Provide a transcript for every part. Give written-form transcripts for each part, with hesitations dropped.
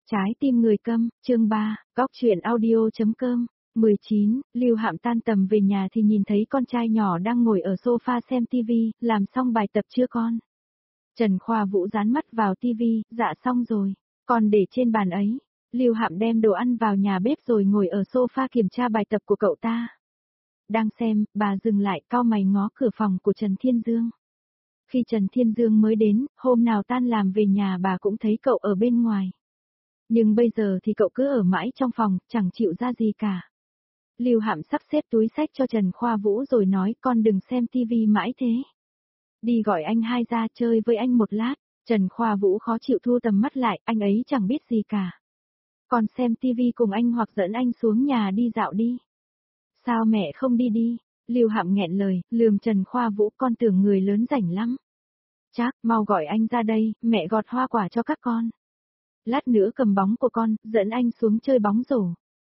Trái tim người câm, chương 3, góc chuyện audio.com. 19, Lưu Hạm tan tầm về nhà thì nhìn thấy con trai nhỏ đang ngồi ở sofa xem tivi, làm xong bài tập chưa con? Trần Khoa Vũ dán mắt vào tivi, dạ xong rồi, con để trên bàn ấy. Lưu Hạm đem đồ ăn vào nhà bếp rồi ngồi ở sofa kiểm tra bài tập của cậu ta. Đang xem, bà dừng lại cau mày ngó cửa phòng của Trần Thiên Dương. Khi Trần Thiên Dương mới đến, hôm nào tan làm về nhà bà cũng thấy cậu ở bên ngoài. Nhưng bây giờ thì cậu cứ ở mãi trong phòng, chẳng chịu ra gì cả. Lưu Hạm sắp xếp túi xách cho Trần Khoa Vũ rồi nói con đừng xem tivi mãi thế. Đi gọi anh hai ra chơi với anh một lát. Trần Khoa Vũ khó chịu thu tầm mắt lại, anh ấy chẳng biết gì cả. Con xem tivi cùng anh hoặc dẫn anh xuống nhà đi dạo đi. Sao mẹ không đi đi? Lưu Hạm nghẹn lời, lườm Trần Khoa Vũ, con tưởng người lớn rảnh lắm. Chắc, mau gọi anh ra đây, mẹ gọt hoa quả cho các con. Lát nữa cầm bóng của con, dẫn anh xuống chơi bóng rổ.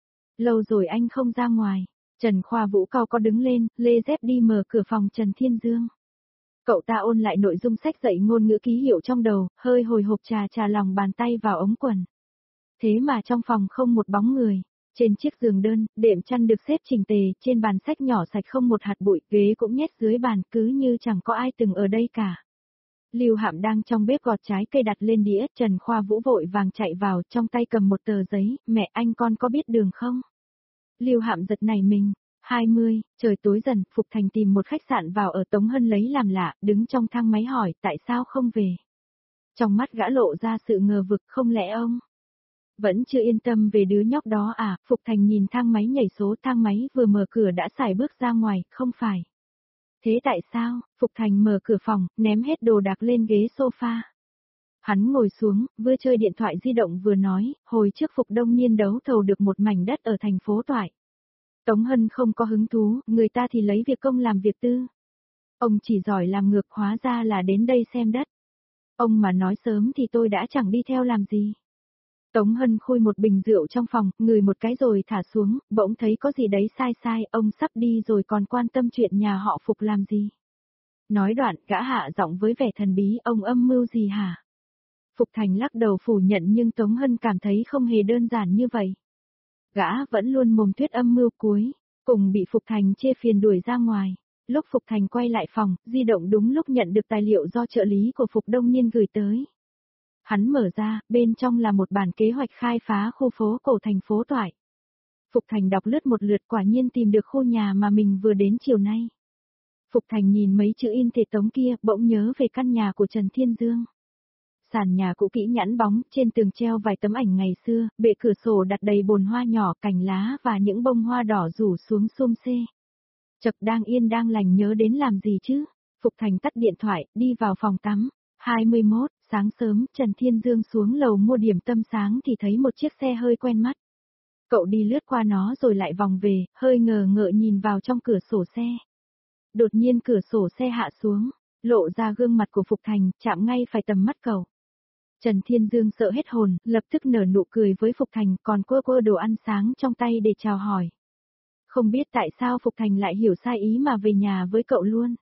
Lâu rồi anh không ra ngoài. Trần Khoa Vũ cau có đứng lên, lê dép đi mở cửa phòng Trần Thiên Dương. Cậu ta ôn lại nội dung sách dạy ngôn ngữ ký hiệu trong đầu, hơi hồi hộp trà lòng bàn tay vào ống quần. Thế mà trong phòng không một bóng người. Trên chiếc giường đơn, đệm chăn được xếp chỉnh tề, trên bàn sách nhỏ sạch không một hạt bụi, ghế cũng nhét dưới bàn, cứ như chẳng có ai từng ở đây cả. Lưu Hạm đang trong bếp gọt trái cây đặt lên đĩa, Trần Khoa Vũ vội vàng chạy vào, trong tay cầm một tờ giấy, mẹ anh con có biết đường không? Lưu Hạm giật nảy mình. 20, trời tối dần, Phục Thành tìm một khách sạn vào ở Tống Hân lấy làm lạ, đứng trong thang máy hỏi tại sao không về. Trong mắt gã lộ ra sự ngờ vực, không lẽ ông vẫn chưa yên tâm về đứa nhóc đó à? Phục Thành nhìn thang máy nhảy số, thang máy vừa mở cửa đã xài bước ra ngoài, không phải. Thế tại sao? Phục Thành mở cửa phòng, ném hết đồ đạc lên ghế sofa. Hắn ngồi xuống, vừa chơi điện thoại di động vừa nói, hồi trước Phục Đông Niên đấu thầu được một mảnh đất ở thành phố Toại. Tống Hân không có hứng thú, người ta thì lấy việc công làm việc tư. Ông chỉ giỏi làm ngược, hóa ra là đến đây xem đất. Ông mà nói sớm thì tôi đã chẳng đi theo làm gì. Tống Hân khui một bình rượu trong phòng, ngửi một cái rồi thả xuống, bỗng thấy có gì đấy sai, ông sắp đi rồi còn quan tâm chuyện nhà họ Phục làm gì. Nói đoạn, gã hạ giọng với vẻ thần bí, ông âm mưu gì hả? Phục Thành lắc đầu phủ nhận nhưng Tống Hân cảm thấy không hề đơn giản như vậy. Gã vẫn luôn mồm thuyết âm mưu cuối, cùng bị Phục Thành chê phiền đuổi ra ngoài. Lúc Phục Thành quay lại phòng, di động đúng lúc nhận được tài liệu do trợ lý của Phục Đông Niên gửi tới. Hắn mở ra, bên trong là một bản kế hoạch khai phá khu phố cổ thành phố Toại. Phục Thành đọc lướt một lượt, quả nhiên tìm được khu nhà mà mình vừa đến chiều nay. Phục Thành nhìn mấy chữ in thể tống kia, bỗng nhớ về căn nhà của Trần Thiên Dương. Sàn nhà cũ kỹ nhẵn bóng, trên tường treo vài tấm ảnh ngày xưa, bệ cửa sổ đặt đầy bồn hoa nhỏ, cành lá và những bông hoa đỏ rủ xuống xum xê. Chập đang yên đang lành nhớ đến làm gì chứ? Phục Thành tắt điện thoại, đi vào phòng tắm. 21, sáng sớm, Trần Thiên Dương xuống lầu mua điểm tâm sáng thì thấy một chiếc xe hơi quen mắt. Cậu đi lướt qua nó rồi lại vòng về, hơi ngờ ngợ nhìn vào trong cửa sổ xe. Đột nhiên cửa sổ xe hạ xuống, lộ ra gương mặt của Phục Thành, chạm ngay phải tầm mắt cậu. Trần Thiên Dương sợ hết hồn, lập tức nở nụ cười với Phục Thành, còn quơ đồ ăn sáng trong tay để chào hỏi. Không biết tại sao Phục Thành lại hiểu sai ý mà về nhà với cậu luôn.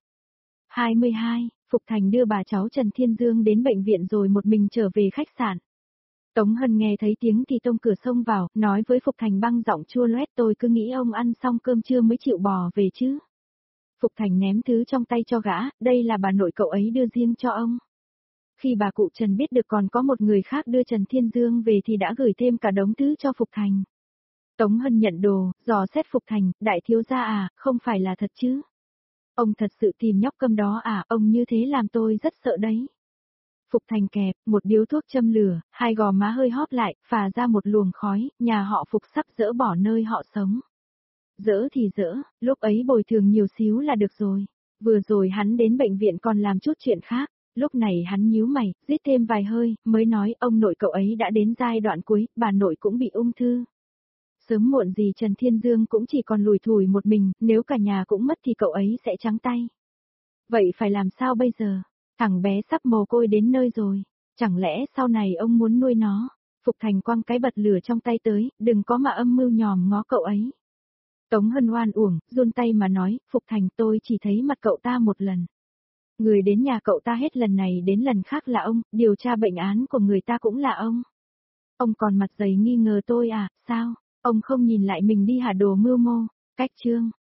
22, Phục Thành đưa bà cháu Trần Thiên Dương đến bệnh viện rồi một mình trở về khách sạn. Tống Hân nghe thấy tiếng thì tông cửa xông vào, nói với Phục Thành băng giọng chua loét, tôi cứ nghĩ ông ăn xong cơm trưa mới chịu bò về chứ. Phục Thành ném thứ trong tay cho gã, đây là bà nội cậu ấy đưa riêng cho ông. Khi bà cụ Trần biết được còn có một người khác đưa Trần Thiên Dương về thì đã gửi thêm cả đống thứ cho Phục Thành. Tống Hân nhận đồ, dò xét Phục Thành, đại thiếu gia à, không phải là thật chứ? Ông thật sự tìm nhóc câm đó à, ông như thế làm tôi rất sợ đấy. Phục Thành kẹp, một điếu thuốc châm lửa, hai gò má hơi hóp lại, phà ra một luồng khói, nhà họ Phục sắp dỡ bỏ nơi họ sống. Dỡ thì dỡ, lúc ấy bồi thường nhiều xíu là được rồi. Vừa rồi hắn đến bệnh viện còn làm chút chuyện khác, lúc này hắn nhíu mày, rít thêm vài hơi, mới nói ông nội cậu ấy đã đến giai đoạn cuối, bà nội cũng bị ung thư. Sớm muộn gì Trần Thiên Dương cũng chỉ còn lủi thủi một mình, nếu cả nhà cũng mất thì cậu ấy sẽ trắng tay. Vậy phải làm sao bây giờ? Thằng bé sắp mồ côi đến nơi rồi, chẳng lẽ sau này ông muốn nuôi nó? Phục Thành quăng cái bật lửa trong tay tới, đừng có mà âm mưu nhòm ngó cậu ấy. Tống Hân oan uổng, run tay mà nói, Phục Thành tôi chỉ thấy mặt cậu ta một lần. Người đến nhà cậu ta hết lần này đến lần khác là ông, điều tra bệnh án của người ta cũng là ông. Ông còn mặt dày nghi ngờ tôi à, sao? Ông không nhìn lại mình đi hả đồ mưu mô? Cách chương.